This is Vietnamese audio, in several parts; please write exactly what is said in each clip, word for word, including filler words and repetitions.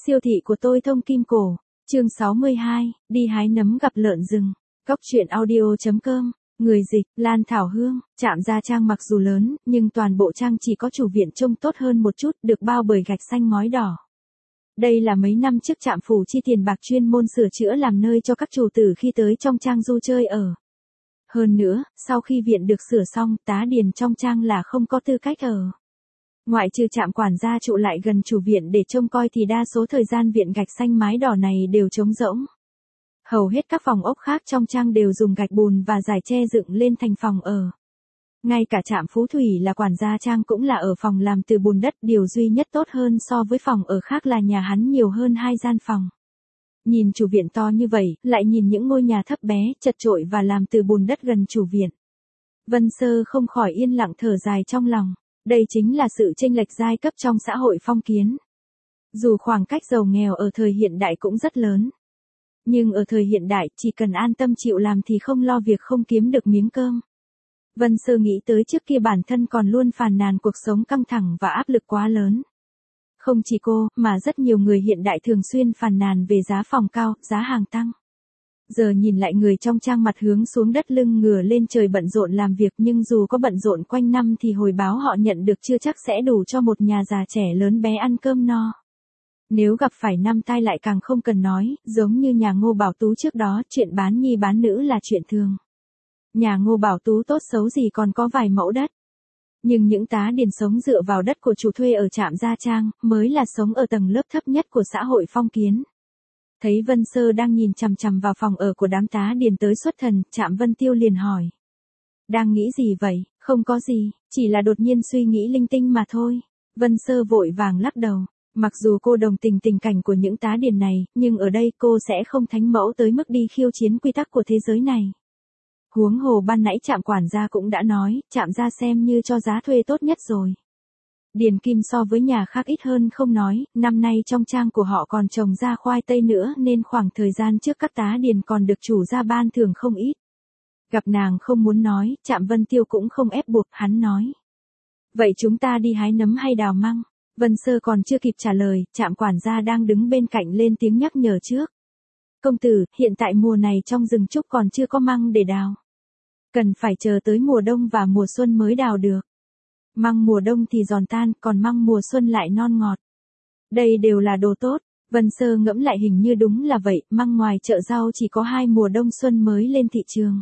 Siêu thị của tôi thông kim cổ. Chương sáu mươi hai, đi hái nấm gặp lợn rừng. Cóc truyện audio chấm com. Người dịch, Lan Thảo Hương. Trạm Gia Trang mặc dù lớn, nhưng toàn bộ trang chỉ có chủ viện trông tốt hơn một chút, được bao bởi gạch xanh ngói đỏ. Đây là mấy năm trước trạm phủ chi tiền bạc chuyên môn sửa chữa làm nơi cho các chủ tử khi tới trong trang du chơi ở. Hơn nữa, sau khi viện được sửa xong, tá điền trong trang là không có tư cách ở. Ngoại trừ trạm quản gia trụ lại gần chủ viện để trông coi thì đa số thời gian viện gạch xanh mái đỏ này đều trống rỗng. Hầu hết các phòng ốc khác trong trang đều dùng gạch bùn và rải tre dựng lên thành phòng ở. Ngay cả trạm Phú Thủy là quản gia trang cũng là ở phòng làm từ bùn đất, điều duy nhất tốt hơn so với phòng ở khác là nhà hắn nhiều hơn hai gian phòng. Nhìn chủ viện to như vậy, lại nhìn những ngôi nhà thấp bé, chật chội và làm từ bùn đất gần chủ viện. Vân Sơ không khỏi yên lặng thở dài trong lòng. Đây chính là sự chênh lệch giai cấp trong xã hội phong kiến. Dù khoảng cách giàu nghèo ở thời hiện đại cũng rất lớn. Nhưng ở thời hiện đại, chỉ cần an tâm chịu làm thì không lo việc không kiếm được miếng cơm. Vân Sơ nghĩ tới trước kia bản thân còn luôn phàn nàn cuộc sống căng thẳng và áp lực quá lớn. Không chỉ cô, mà rất nhiều người hiện đại thường xuyên phàn nàn về giá phòng cao, giá hàng tăng. Giờ nhìn lại người trong trang mặt hướng xuống đất lưng ngửa lên trời bận rộn làm việc, nhưng dù có bận rộn quanh năm thì hồi báo họ nhận được chưa chắc sẽ đủ cho một nhà già trẻ lớn bé ăn cơm no. Nếu gặp phải năm tai lại càng không cần nói, giống như nhà Ngô Bảo Tú trước đó, chuyện bán nhi bán nữ là chuyện thường. Nhà Ngô Bảo Tú tốt xấu gì còn có vài mẫu đất. Nhưng những tá điền sống dựa vào đất của chủ thuê ở trạm Gia Trang, mới là sống ở tầng lớp thấp nhất của xã hội phong kiến. Thấy Vân Sơ đang nhìn chằm chằm vào phòng ở của đám tá điền tới xuất thần, Trạm Vân Tiêu liền hỏi. Đang nghĩ gì vậy? Không có gì, chỉ là đột nhiên suy nghĩ linh tinh mà thôi. Vân Sơ vội vàng lắc đầu. Mặc dù cô đồng tình tình cảnh của những tá điền này, nhưng ở đây cô sẽ không thánh mẫu tới mức đi khiêu chiến quy tắc của thế giới này. Huống hồ ban nãy trạm quản gia cũng đã nói, trạm gia xem như cho giá thuê tốt nhất rồi. Điền kim so với nhà khác ít hơn không nói, năm nay trong trang của họ còn trồng ra khoai tây nữa nên khoảng thời gian trước các tá điền còn được chủ gia ban thưởng không ít. Gặp nàng không muốn nói, Trạm Vân Tiêu cũng không ép buộc, hắn nói. Vậy chúng ta đi hái nấm hay đào măng? Vân Sơ còn chưa kịp trả lời, Trạm quản gia đang đứng bên cạnh lên tiếng nhắc nhở trước. Công tử, hiện tại mùa này trong rừng trúc còn chưa có măng để đào. Cần phải chờ tới mùa đông và mùa xuân mới đào được. Măng mùa đông thì giòn tan, còn măng mùa xuân lại non ngọt. Đây đều là đồ tốt. Vân Sơ ngẫm lại hình như đúng là vậy, măng ngoài chợ rau chỉ có hai mùa đông xuân mới lên thị trường.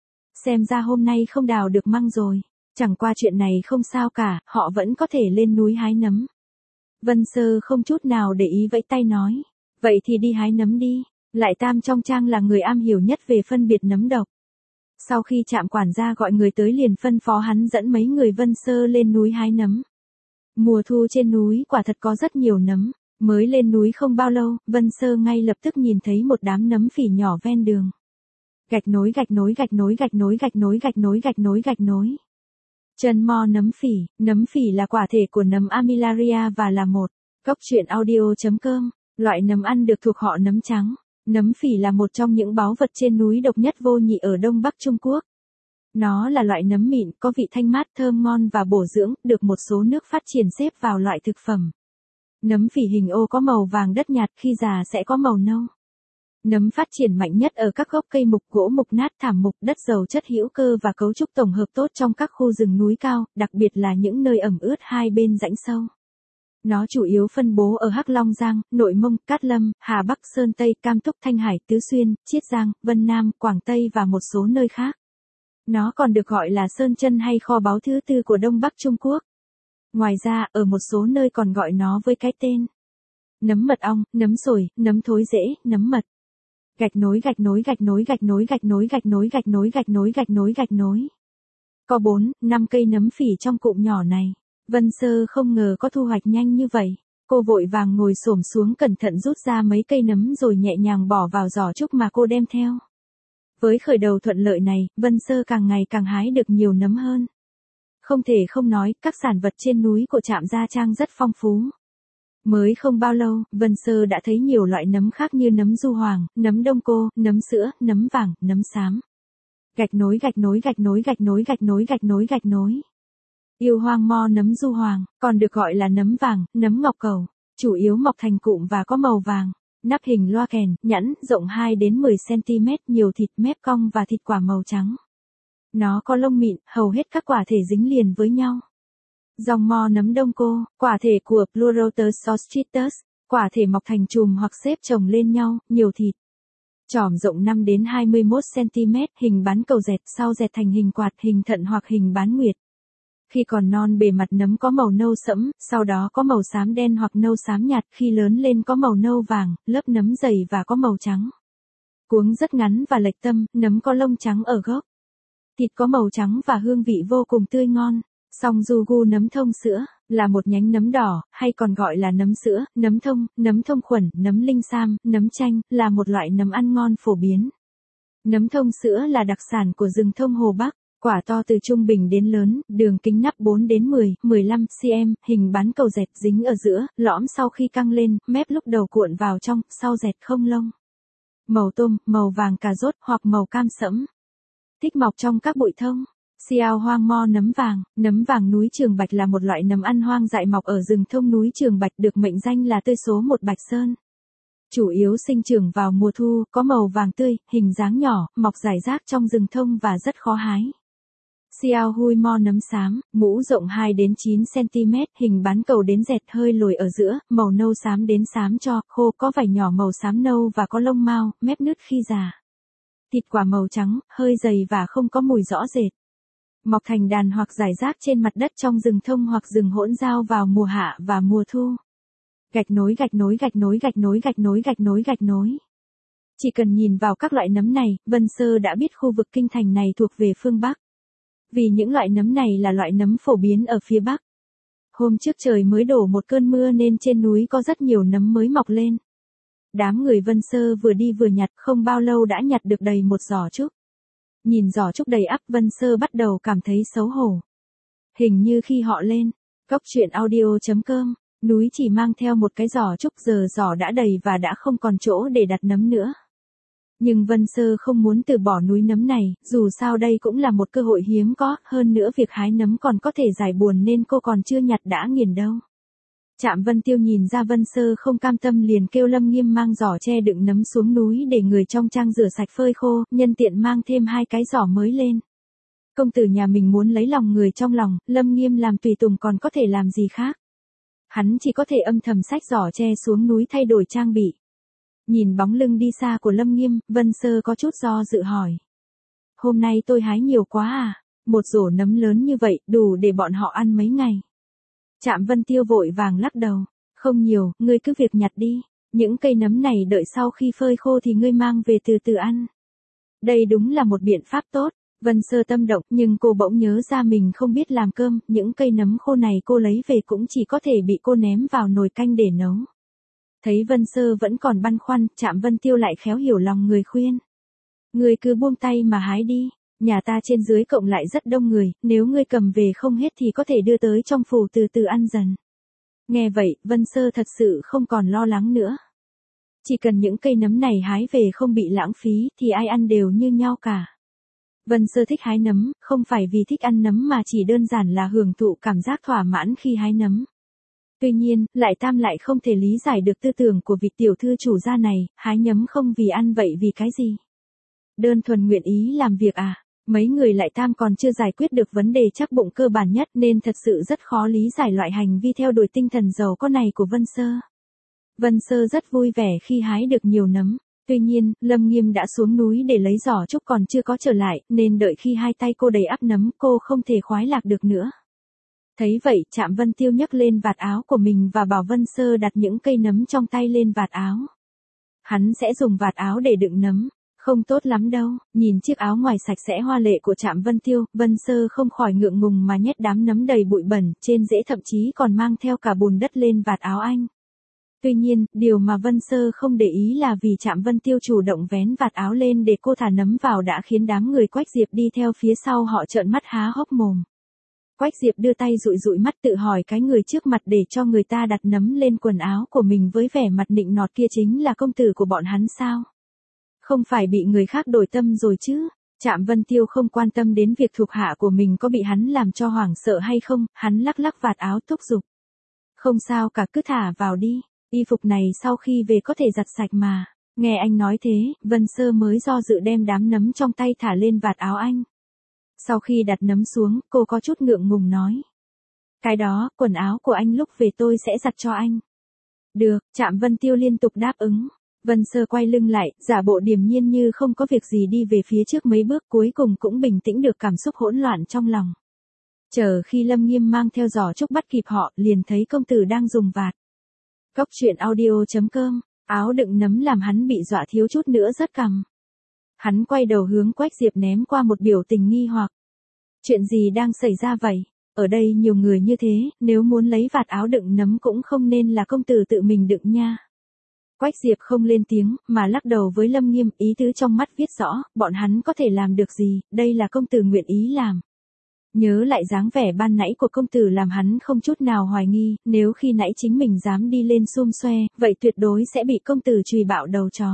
Xem ra hôm nay không đào được măng rồi. Chẳng qua chuyện này không sao cả, họ vẫn có thể lên núi hái nấm. Vân Sơ không chút nào để ý vẫy tay nói. Vậy thì đi hái nấm đi. Lại Tam trong trang là người am hiểu nhất về phân biệt nấm độc. Sau khi Trạm quản gia gọi người tới liền phân phó hắn dẫn mấy người Vân Sơ lên núi hái nấm. Mùa thu trên núi quả thật có rất nhiều nấm. Mới lên núi không bao lâu, Vân Sơ ngay lập tức nhìn thấy một đám nấm phỉ nhỏ ven đường. Gạch nối gạch nối gạch nối gạch nối gạch nối gạch nối gạch nối gạch nối. Chân mo nấm phỉ. Nấm phỉ là quả thể của nấm Armillaria và là một. Cóc truyện audio chấm com. Loại nấm ăn được thuộc họ nấm trắng. Nấm phỉ là một trong những báu vật trên núi độc nhất vô nhị ở Đông Bắc Trung Quốc. Nó là loại nấm mịn, có vị thanh mát thơm ngon và bổ dưỡng, được một số nước phát triển xếp vào loại thực phẩm. Nấm phỉ hình ô có màu vàng đất nhạt, khi già sẽ có màu nâu. Nấm phát triển mạnh nhất ở các gốc cây mục, gỗ mục nát, thảm mục, đất giàu chất hữu cơ và cấu trúc tổng hợp tốt trong các khu rừng núi cao, đặc biệt là những nơi ẩm ướt hai bên rãnh sâu. Nó chủ yếu phân bố ở Hắc Long Giang, Nội Mông, Cát Lâm, Hà Bắc, Sơn Tây, Cam Túc, Thanh Hải, Tứ Xuyên, Chiết Giang, Vân Nam, Quảng Tây và một số nơi khác. Nó còn được gọi là sơn chân hay kho báu thứ tư của Đông Bắc Trung Quốc. Ngoài ra, ở một số nơi còn gọi nó với cái tên nấm mật ong, nấm sồi, nấm thối rễ, nấm mật. Gạch nối gạch nối gạch nối gạch nối gạch nối gạch nối gạch nối gạch nối gạch nối gạch nối. Có bốn, năm cây nấm phỉ trong cụm nhỏ này. Vân Sơ không ngờ có thu hoạch nhanh như vậy. Cô vội vàng ngồi xổm xuống cẩn thận rút ra mấy cây nấm rồi nhẹ nhàng bỏ vào giỏ trúc mà cô đem theo. Với khởi đầu thuận lợi này, Vân Sơ càng ngày càng hái được nhiều nấm hơn. Không thể không nói, các sản vật trên núi của Trạm Gia Trang rất phong phú. Mới không bao lâu, Vân Sơ đã thấy nhiều loại nấm khác như nấm du hoàng, nấm đông cô, nấm sữa, nấm vàng, nấm xám. Gạch nối gạch nối gạch nối gạch nối gạch nối gạch nối gạch nối. Yêu hoang mo nấm du hoàng, còn được gọi là nấm vàng, nấm ngọc cầu. chủ yếu mọc thành cụm và có màu vàng. Nắp hình loa kèn, nhẵn, rộng hai đến mười xăng-ti-mét, nhiều thịt, mép cong và thịt quả màu trắng. Nó có lông mịn, hầu hết các quả thể dính liền với nhau. Dòng mo nấm đông cô, quả thể của Pleurotus ostritus, quả thể mọc thành chùm hoặc xếp chồng lên nhau, nhiều thịt. Chỏm rộng năm đến hai mươi mốt xăng-ti-mét, hình bán cầu dẹt, sau dẹt thành hình quạt, hình thận hoặc hình bán nguyệt. Khi còn non bề mặt nấm có màu nâu sẫm, sau đó có màu xám đen hoặc nâu xám nhạt, khi lớn lên có màu nâu vàng, lớp nấm dày và có màu trắng. Cuống rất ngắn và lệch tâm, nấm có lông trắng ở gốc. Thịt có màu trắng và hương vị vô cùng tươi ngon. Song du gu nấm thông sữa, là một nhánh nấm đỏ, hay còn gọi là nấm sữa, nấm thông, nấm thông khuẩn, nấm linh sam, nấm chanh, là một loại nấm ăn ngon phổ biến. Nấm thông sữa là đặc sản của rừng thông Hồ Bắc. Quả to từ trung bình đến lớn, đường kính nắp bốn đến mười, mười lăm xăng-ti-mét, hình bán cầu dẹt dính ở giữa, lõm sau khi căng lên, mép lúc đầu cuộn vào trong, sau dẹt không lông. Màu tôm, màu vàng cà rốt hoặc màu cam sẫm. Thích mọc trong các bụi thông. Xiao hoang mo nấm vàng, nấm vàng núi Trường Bạch là một loại nấm ăn hoang dại mọc ở rừng thông núi Trường Bạch, được mệnh danh là tươi số một Bạch Sơn. Chủ yếu sinh trưởng vào mùa thu, có màu vàng tươi, hình dáng nhỏ, mọc rải rác trong rừng thông và rất khó hái. Xiao hui mo nấm xám, mũ rộng hai đến chín xăng-ti-mét, hình bán cầu đến dẹt, hơi lồi ở giữa, màu nâu xám đến xám cho, khô, có vảy nhỏ màu xám nâu và có lông mao, mép nứt khi già. Thịt quả màu trắng, hơi dày và không có mùi rõ rệt. Mọc thành đàn hoặc rải rác trên mặt đất trong rừng thông hoặc rừng hỗn giao vào mùa hạ và mùa thu. Gạch nối gạch nối gạch nối gạch nối gạch nối gạch nối gạch nối. Chỉ cần nhìn vào các loại nấm này, Vân Sơ đã biết khu vực kinh thành này thuộc về phương Bắc. Vì những loại nấm này là loại nấm phổ biến ở phía Bắc. Hôm trước trời mới đổ một cơn mưa nên trên núi có rất nhiều nấm mới mọc lên. Đám người Vân Sơ vừa đi vừa nhặt, không bao lâu đã nhặt được đầy một giỏ trúc. Nhìn giỏ trúc đầy ắp, Vân Sơ bắt đầu cảm thấy xấu hổ. Hình như khi họ lên cốc truyện audio chấm com, núi chỉ mang theo một cái giỏ trúc, giờ giỏ đã đầy và đã không còn chỗ để đặt nấm nữa. Nhưng Vân Sơ không muốn từ bỏ núi nấm này, dù sao đây cũng là một cơ hội hiếm có, hơn nữa việc hái nấm còn có thể giải buồn nên cô còn chưa nhặt đã nghiền đâu. Trạm Vân Tiêu nhìn ra Vân Sơ không cam tâm liền kêu Lâm Nghiêm mang giỏ tre đựng nấm xuống núi để người trong trang rửa sạch phơi khô, nhân tiện mang thêm hai cái giỏ mới lên. Công tử nhà mình muốn lấy lòng người trong lòng, Lâm Nghiêm làm tùy tùng còn có thể làm gì khác. Hắn chỉ có thể âm thầm xách giỏ tre xuống núi thay đổi trang bị. Nhìn bóng lưng đi xa của Lâm Nghiêm, Vân Sơ có chút do dự hỏi. Hôm nay tôi hái nhiều quá à, một rổ nấm lớn như vậy, đủ để bọn họ ăn mấy ngày. Trạm Vân Tiêu vội vàng lắc đầu. Không nhiều, ngươi cứ việc nhặt đi. Những cây nấm này đợi sau khi phơi khô thì ngươi mang về từ từ ăn. Đây đúng là một biện pháp tốt. Vân Sơ tâm động, nhưng cô bỗng nhớ ra mình không biết làm cơm, những cây nấm khô này cô lấy về cũng chỉ có thể bị cô ném vào nồi canh để nấu. Thấy Vân Sơ vẫn còn băn khoăn, Trạm Vân Tiêu lại khéo hiểu lòng người khuyên. Ngươi cứ buông tay mà hái đi, nhà ta trên dưới cộng lại rất đông người, nếu ngươi cầm về không hết thì có thể đưa tới trong phủ từ từ ăn dần. Nghe vậy, Vân Sơ thật sự không còn lo lắng nữa. Chỉ cần những cây nấm này hái về không bị lãng phí thì ai ăn đều như nhau cả. Vân Sơ thích hái nấm, không phải vì thích ăn nấm mà chỉ đơn giản là hưởng thụ cảm giác thỏa mãn khi hái nấm. Tuy nhiên, Lại Tam lại không thể lý giải được tư tưởng của vị tiểu thư chủ gia này, hái nấm không vì ăn vậy vì cái gì? Đơn thuần nguyện ý làm việc à? Mấy người Lại Tam còn chưa giải quyết được vấn đề chắc bụng cơ bản nhất nên thật sự rất khó lý giải loại hành vi theo đuổi tinh thần giàu có này của Vân Sơ. Vân Sơ rất vui vẻ khi hái được nhiều nấm. Tuy nhiên, Lâm Nghiêm đã xuống núi để lấy giỏ trúc còn chưa có trở lại, nên đợi khi hai tay cô đầy ắp nấm cô không thể khoái lạc được nữa. Thấy vậy, Trạm Vân Tiêu nhấc lên vạt áo của mình và bảo Vân Sơ đặt những cây nấm trong tay lên vạt áo. Hắn sẽ dùng vạt áo để đựng nấm. Không tốt lắm đâu, nhìn chiếc áo ngoài sạch sẽ hoa lệ của Trạm Vân Tiêu, Vân Sơ không khỏi ngượng ngùng mà nhét đám nấm đầy bụi bẩn, trên rễ thậm chí còn mang theo cả bùn đất lên vạt áo anh. Tuy nhiên, điều mà Vân Sơ không để ý là vì Trạm Vân Tiêu chủ động vén vạt áo lên để cô thả nấm vào đã khiến đám người Quách Diệp đi theo phía sau họ trợn mắt há hốc mồm. Quách Diệp đưa tay dụi dụi mắt tự hỏi cái người trước mặt để cho người ta đặt nấm lên quần áo của mình với vẻ mặt nịnh nọt kia chính là công tử của bọn hắn sao? Không phải bị người khác đổi tâm rồi chứ? Trạm Vân Tiêu không quan tâm đến việc thuộc hạ của mình có bị hắn làm cho hoảng sợ hay không, hắn lắc lắc vạt áo thúc giục. Không sao cả, cứ thả vào đi. Y phục này sau khi về có thể giặt sạch mà. Nghe anh nói thế, Vân Sơ mới do dự đem đám nấm trong tay thả lên vạt áo anh. Sau khi đặt nấm xuống, cô có chút ngượng ngùng nói. Cái đó, quần áo của anh lúc về tôi sẽ giặt cho anh. Được, Trạm Vân Tiêu liên tục đáp ứng. Vân Sơ quay lưng lại, giả bộ điềm nhiên như không có việc gì đi về phía trước mấy bước, cuối cùng cũng bình tĩnh được cảm xúc hỗn loạn trong lòng. Chờ khi Lâm Nghiêm mang theo giỏ trúc bắt kịp họ, liền thấy công tử đang dùng vạt. Cốc truyện audio chấm com, áo đựng nấm làm hắn bị dọa thiếu chút nữa rớt cằm. Hắn quay đầu hướng Quách Diệp ném qua một biểu tình nghi hoặc. Chuyện gì đang xảy ra vậy? Ở đây nhiều người như thế, nếu muốn lấy vạt áo đựng nấm cũng không nên là công tử tự mình đựng nha. Quách Diệp không lên tiếng, mà lắc đầu với Lâm Nghiêm, ý tứ trong mắt viết rõ, bọn hắn có thể làm được gì, đây là công tử nguyện ý làm. Nhớ lại dáng vẻ ban nãy của công tử làm hắn không chút nào hoài nghi, nếu khi nãy chính mình dám đi lên xum xoe, vậy tuyệt đối sẽ bị công tử chùy bạo đầu chó.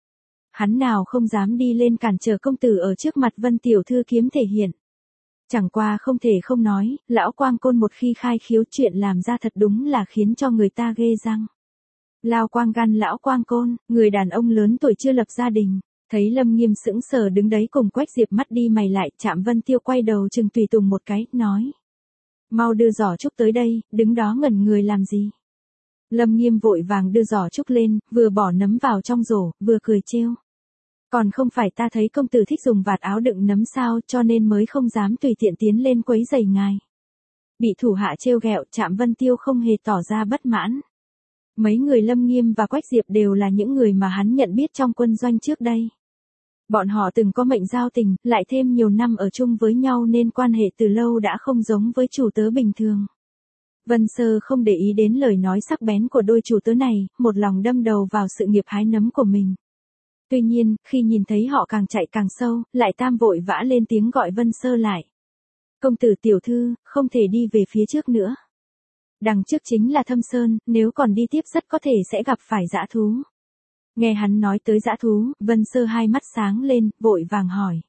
Hắn nào không dám đi lên cản trở công tử ở trước mặt Vân tiểu thư kiếm thể hiện. Chẳng qua không thể không nói, lão Quang Côn một khi khai khiếu chuyện làm ra thật đúng là khiến cho người ta ghê răng. Lao Quang Gan lão Quang Côn, người đàn ông lớn tuổi chưa lập gia đình, thấy Lâm Nghiêm sững sờ đứng đấy cùng Quách Diệp mắt đi mày lại, Trạm Vân Tiêu quay đầu chừng Tùy Tùng một cái, nói. Mau đưa giỏ trúc tới đây, đứng đó ngẩn người làm gì? Lâm Nghiêm vội vàng đưa giỏ trúc lên, vừa bỏ nấm vào trong rổ, vừa cười trêu. Còn không phải ta thấy công tử thích dùng vạt áo đựng nấm sao, cho nên mới không dám tùy tiện tiến lên quấy rầy ngài. Bị thủ hạ trêu ghẹo, Trạm Vân Tiêu không hề tỏ ra bất mãn. Mấy người Lâm Nghiêm và Quách Diệp đều là những người mà hắn nhận biết trong quân doanh trước đây. Bọn họ từng có mệnh giao tình, lại thêm nhiều năm ở chung với nhau nên quan hệ từ lâu đã không giống với chủ tớ bình thường. Vân Sơ không để ý đến lời nói sắc bén của đôi chủ tớ này, một lòng đâm đầu vào sự nghiệp hái nấm của mình. Tuy nhiên, khi nhìn thấy họ càng chạy càng sâu, lại tam vội vã lên tiếng gọi Vân Sơ lại. Công tử tiểu thư, không thể đi về phía trước nữa. Đằng trước chính là Thâm Sơn, nếu còn đi tiếp rất có thể sẽ gặp phải dã thú. Nghe hắn nói tới dã thú, Vân Sơ hai mắt sáng lên, vội vàng hỏi.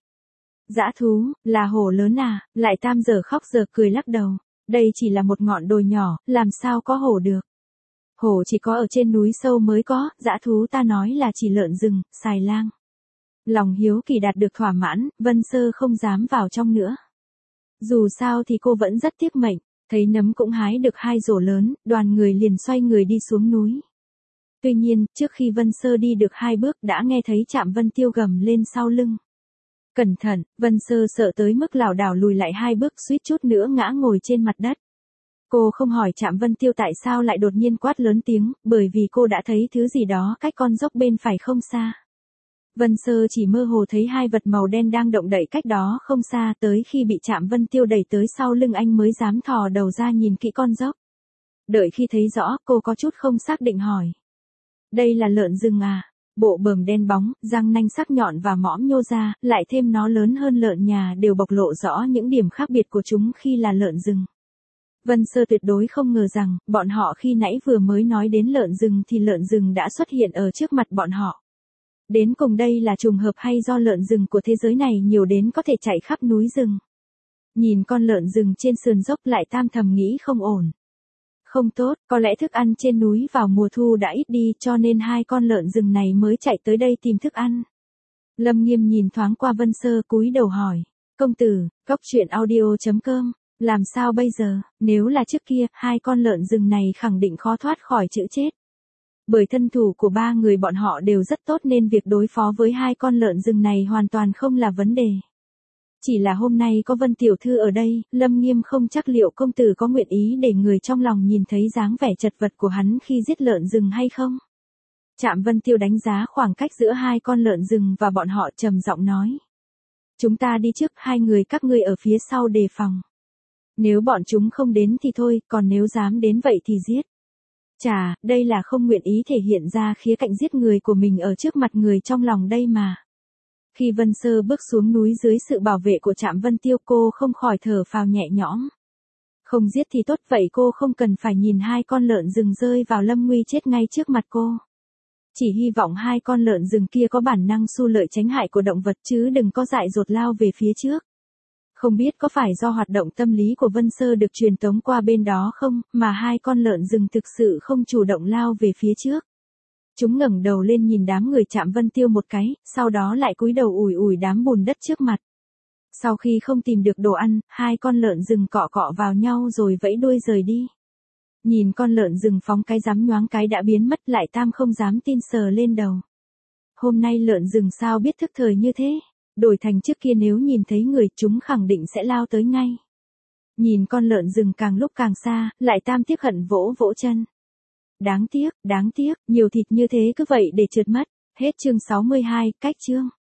Dã thú, là hổ lớn à? Lại tam giờ khóc giờ cười lắc đầu. Đây chỉ là một ngọn đồi nhỏ, làm sao có hổ được. Hổ chỉ có ở trên núi sâu mới có, dã thú ta nói là chỉ lợn rừng, xài lang. Lòng hiếu kỳ đạt được thỏa mãn, Vân Sơ không dám vào trong nữa. Dù sao thì cô vẫn rất tiếc mệnh, thấy nấm cũng hái được hai rổ lớn, đoàn người liền xoay người đi xuống núi. Tuy nhiên, trước khi Vân Sơ đi được hai bước đã nghe thấy Trạm Vân Tiêu gầm lên sau lưng. Cẩn thận, Vân Sơ sợ tới mức lảo đảo lùi lại hai bước suýt chút nữa ngã ngồi trên mặt đất. Cô không hỏi Trạm Vân Tiêu tại sao lại đột nhiên quát lớn tiếng, bởi vì cô đã thấy thứ gì đó cách con dốc bên phải không xa. Vân Sơ chỉ mơ hồ thấy hai vật màu đen đang động đậy cách đó không xa, tới khi bị Trạm Vân Tiêu đẩy tới sau lưng anh mới dám thò đầu ra nhìn kỹ con dốc. Đợi khi thấy rõ, cô có chút không xác định hỏi. Đây là lợn rừng à? Bộ bờm đen bóng, răng nanh sắc nhọn và mõm nhô ra, lại thêm nó lớn hơn lợn nhà đều bộc lộ rõ những điểm khác biệt của chúng khi là lợn rừng. Vân Sơ tuyệt đối không ngờ rằng, bọn họ khi nãy vừa mới nói đến lợn rừng thì lợn rừng đã xuất hiện ở trước mặt bọn họ. Đến cùng đây là trùng hợp hay do lợn rừng của thế giới này nhiều đến có thể chạy khắp núi rừng. Nhìn con lợn rừng trên sườn dốc lại tam thầm nghĩ không ổn. Không tốt, có lẽ thức ăn trên núi vào mùa thu đã ít đi cho nên hai con lợn rừng này mới chạy tới đây tìm thức ăn. Lâm Nghiêm nhìn thoáng qua Vân Sơ cúi đầu hỏi. Công tử, cốc truyện audio chấm com, làm sao bây giờ, nếu là trước kia, hai con lợn rừng này khẳng định khó thoát khỏi chữ chết. Bởi thân thủ của ba người bọn họ đều rất tốt nên việc đối phó với hai con lợn rừng này hoàn toàn không là vấn đề. Chỉ là hôm nay có Vân tiểu thư ở đây, Lâm Nghiêm không chắc liệu công tử có nguyện ý để người trong lòng nhìn thấy dáng vẻ chật vật của hắn khi giết lợn rừng hay không. Trạm Vân Tiêu đánh giá khoảng cách giữa hai con lợn rừng và bọn họ trầm giọng nói. Chúng ta đi trước, hai người các ngươi ở phía sau đề phòng. Nếu bọn chúng không đến thì thôi, còn nếu dám đến vậy thì giết. Chà, đây là không nguyện ý thể hiện ra khía cạnh giết người của mình ở trước mặt người trong lòng đây mà. Khi Vân Sơ bước xuống núi dưới sự bảo vệ của Trạm Vân Tiêu cô không khỏi thở phào nhẹ nhõm. Không giết thì tốt vậy cô không cần phải nhìn hai con lợn rừng rơi vào lâm nguy chết ngay trước mặt cô. Chỉ hy vọng hai con lợn rừng kia có bản năng xu lợi tránh hại của động vật chứ đừng có dại dột lao về phía trước. Không biết có phải do hoạt động tâm lý của Vân Sơ được truyền tống qua bên đó không, mà hai con lợn rừng thực sự không chủ động lao về phía trước. Chúng ngẩng đầu lên nhìn đám người Trạm Vân Tiêu một cái, sau đó lại cúi đầu ủi ủi đám bùn đất trước mặt. Sau khi không tìm được đồ ăn, hai con lợn rừng cọ cọ vào nhau rồi vẫy đuôi rời đi. Nhìn con lợn rừng phóng cái rắm nhoáng cái đã biến mất, lại Tam không dám tin sờ lên đầu. Hôm nay lợn rừng sao biết thức thời như thế? Đổi thành trước kia nếu nhìn thấy người chúng khẳng định sẽ lao tới ngay. Nhìn con lợn rừng càng lúc càng xa, lại Tam tiếc hận vỗ vỗ chân. Đáng tiếc, đáng tiếc, nhiều thịt như thế cứ vậy để trượt mất. Hết chương sáu mươi hai, cách chương.